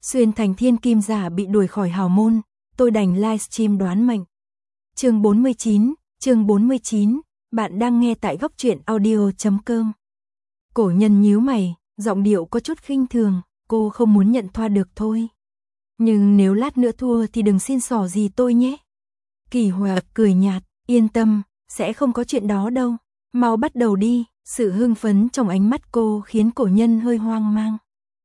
Xuyên thành thiên kim giả bị đuổi khỏi hào môn, tôi đành livestream đoán mệnh. Chương 49, bạn đang nghe tại góc truyện audio.com. Cổ nhân nhíu mày, giọng điệu có chút khinh thường, cô không muốn nhận thua được thôi. Nhưng nếu lát nữa thua thì đừng xin xỏ gì tôi nhé. Kỳ Hòa cười nhạt, yên tâm, sẽ không có chuyện đó đâu, mau bắt đầu đi. Sự hưng phấn trong ánh mắt cô khiến cổ nhân hơi hoang mang.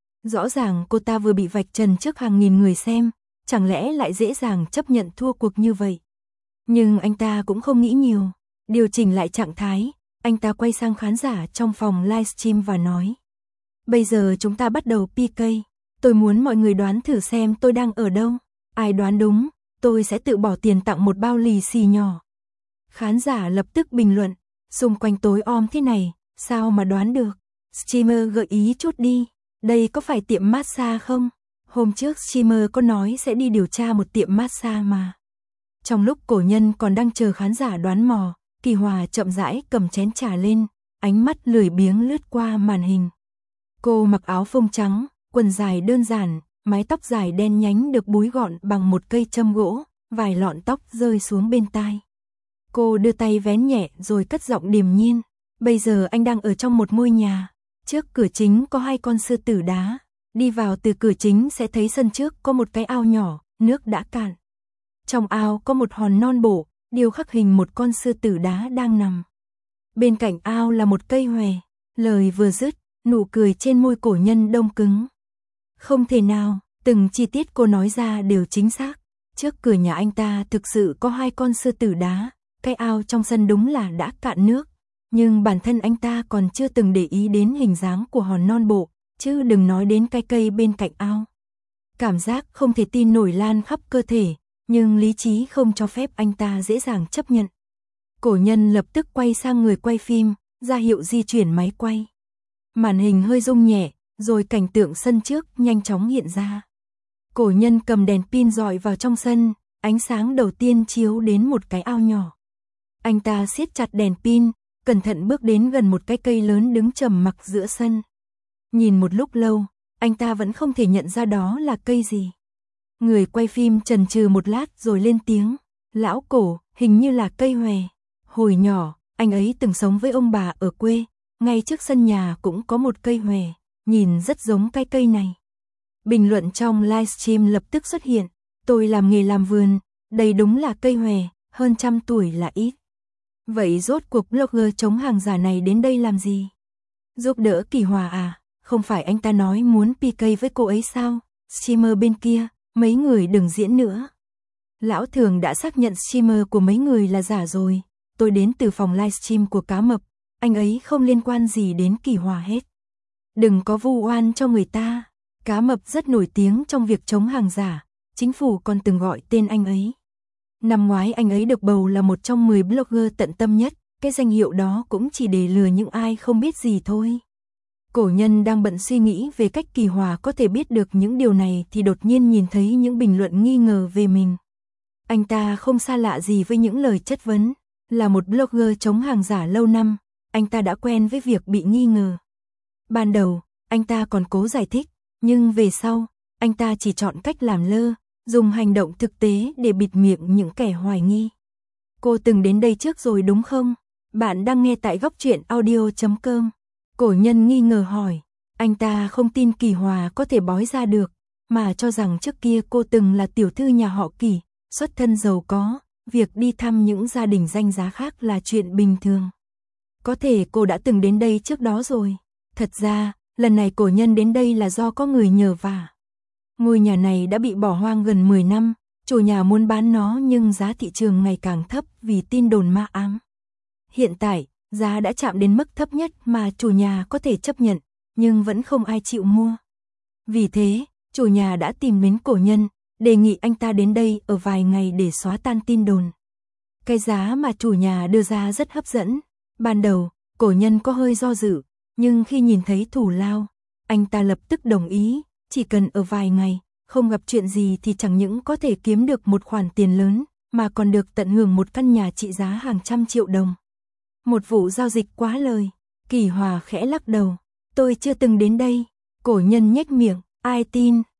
Rõ ràng cô ta vừa bị vạch trần trước hàng nghìn người xem, chẳng lẽ lại dễ dàng chấp nhận thua cuộc như vậy. Nhưng anh ta cũng không nghĩ nhiều, điều chỉnh lại trạng thái, anh ta quay sang khán giả trong phòng livestream và nói: bây giờ chúng ta bắt đầu PK, tôi muốn mọi người đoán thử xem tôi đang ở đâu, ai đoán đúng, tôi sẽ tự bỏ tiền tặng một bao lì xì nhỏ. Khán giả lập tức bình luận, xung quanh tối om thế này, sao mà đoán được, streamer gợi ý chút đi, đây có phải tiệm massage không? Hôm trước streamer có nói sẽ đi điều tra một tiệm massage mà. Trong lúc cổ nhân còn đang chờ khán giả đoán mò, Kỳ Hòa chậm rãi cầm chén trà lên, ánh mắt lười biếng lướt qua màn hình. Cô mặc áo phông trắng, quần dài đơn giản, mái tóc dài đen nhánh được búi gọn bằng một cây châm gỗ, vài lọn tóc rơi xuống bên tai. Cô đưa tay vén nhẹ rồi cất giọng điềm nhiên. Bây giờ anh đang ở trong một ngôi nhà. Trước cửa chính có 2 con sư tử đá. Đi vào từ cửa chính sẽ thấy sân trước có một cái ao nhỏ, nước đã cạn. Trong ao có một hòn non bộ, điêu khắc hình một con sư tử đá đang nằm. Bên cạnh ao là một cây hòe. Lời vừa dứt, nụ cười trên môi cổ nhân đông cứng. Không thể nào, từng chi tiết cô nói ra đều chính xác. Trước cửa nhà anh ta thực sự có 2 con sư tử đá. Cái ao trong sân đúng là đã cạn nước, nhưng bản thân anh ta còn chưa từng để ý đến hình dáng của hòn non bộ, chứ đừng nói đến cái cây bên cạnh ao. Cảm giác không thể tin nổi lan khắp cơ thể, nhưng lý trí không cho phép anh ta dễ dàng chấp nhận. Cổ nhân lập tức quay sang người quay phim, ra hiệu di chuyển máy quay. Màn hình hơi rung nhẹ, rồi cảnh tượng sân trước nhanh chóng hiện ra. Cổ nhân cầm đèn pin dọi vào trong sân, ánh sáng đầu tiên chiếu đến một cái ao nhỏ. Anh ta siết chặt đèn pin, cẩn thận bước đến gần một cái cây lớn đứng trầm mặc giữa sân. Nhìn một lúc lâu, anh ta vẫn không thể nhận ra đó là cây gì. Người quay phim chần chừ một lát rồi lên tiếng, lão Cổ, hình như là cây hòe. Hồi nhỏ, anh ấy từng sống với ông bà ở quê, ngay trước sân nhà cũng có một cây hòe, nhìn rất giống cái cây này. Bình luận trong livestream lập tức xuất hiện, tôi làm nghề làm vườn, đây đúng là cây hòe, hơn 100 tuổi là ít. Vậy rốt cuộc blogger chống hàng giả này đến đây làm gì? Giúp đỡ Kỳ Hòa à? Không phải anh ta nói muốn PK với cô ấy sao? Streamer bên kia, mấy người đừng diễn nữa. Lão Thường đã xác nhận streamer của mấy người là giả rồi. Tôi đến từ phòng livestream của Cá Mập, anh ấy không liên quan gì đến Kỳ Hòa hết. Đừng có vu oan cho người ta. Cá Mập rất nổi tiếng trong việc chống hàng giả, chính phủ còn từng gọi tên anh ấy. Năm ngoái anh ấy được bầu là một trong 10 blogger tận tâm nhất, cái danh hiệu đó cũng chỉ để lừa những ai không biết gì thôi. Cổ nhân đang bận suy nghĩ về cách Kỳ Hòa có thể biết được những điều này thì đột nhiên nhìn thấy những bình luận nghi ngờ về mình. Anh ta không xa lạ gì với những lời chất vấn, là một blogger chống hàng giả lâu năm, anh ta đã quen với việc bị nghi ngờ. Ban đầu, anh ta còn cố giải thích, nhưng về sau, anh ta chỉ chọn cách làm lơ, dùng hành động thực tế để bịt miệng những kẻ hoài nghi. Cô từng đến đây trước rồi đúng không? Bạn đang nghe tại góc truyện audio.com. Cổ nhân nghi ngờ hỏi, anh ta không tin Kỳ Hòa có thể bói ra được, mà cho rằng trước kia cô từng là tiểu thư nhà họ Kỳ, xuất thân giàu có, việc đi thăm những gia đình danh giá khác là chuyện bình thường. Có thể cô đã từng đến đây trước đó rồi. Thật ra, lần này cổ nhân đến đây là do có người nhờ vả. Ngôi nhà này đã bị bỏ hoang gần 10 năm, chủ nhà muốn bán nó nhưng giá thị trường ngày càng thấp vì tin đồn ma ám. Hiện tại, giá đã chạm đến mức thấp nhất mà chủ nhà có thể chấp nhận, nhưng vẫn không ai chịu mua. Vì thế, chủ nhà đã tìm đến cổ nhân, đề nghị anh ta đến đây ở vài ngày để xóa tan tin đồn. Cái giá mà chủ nhà đưa ra rất hấp dẫn. Ban đầu, cổ nhân có hơi do dự, nhưng khi nhìn thấy thù lao, anh ta lập tức đồng ý. Chỉ cần ở vài ngày, không gặp chuyện gì thì chẳng những có thể kiếm được một khoản tiền lớn, mà còn được tận hưởng một căn nhà trị giá hàng trăm triệu đồng. Một vụ giao dịch quá lời. Kỳ Hòa khẽ lắc đầu. Tôi chưa từng đến đây. Cổ nhân nhếch miệng. Ai tin,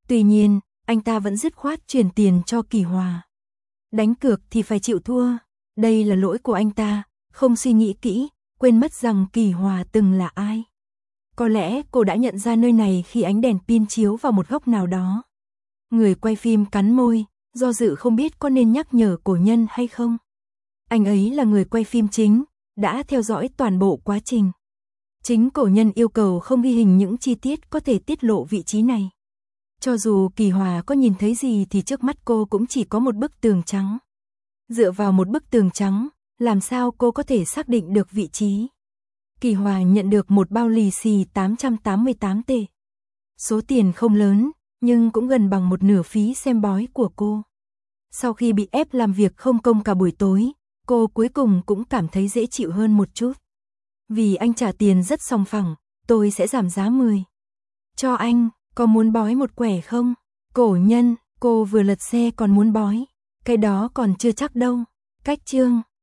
Tuy nhiên, anh ta vẫn dứt khoát chuyển tiền cho Kỳ Hòa. Đánh cược thì phải chịu thua. Đây là lỗi của anh ta, không suy nghĩ kỹ, quên mất rằng Kỳ Hòa từng là ai. Có lẽ cô đã nhận ra nơi này khi ánh đèn pin chiếu vào một góc nào đó. Người quay phim cắn môi, do dự không biết có nên nhắc nhở Cổ Nhân hay không. Anh ấy là người quay phim chính, đã theo dõi toàn bộ quá trình. Chính Cổ Nhân yêu cầu không ghi hình những chi tiết có thể tiết lộ vị trí này. Cho dù Kỳ Hòa có nhìn thấy gì thì trước mắt cô cũng chỉ có một bức tường trắng. Dựa vào một bức tường trắng, làm sao cô có thể xác định được vị trí? Kỳ Hòa nhận được một bao lì xì 888 tệ. Số tiền không lớn, nhưng cũng gần bằng một nửa phí xem bói của cô. Sau khi bị ép làm việc không công cả buổi tối, cô cuối cùng cũng cảm thấy dễ chịu hơn một chút. Vì anh trả tiền rất sòng phẳng, tôi sẽ giảm giá 10. Cho anh, có muốn bói một quẻ không? Cổ Nhân, cô vừa lật xe còn muốn bói. Cái đó còn chưa chắc đâu. Cách chương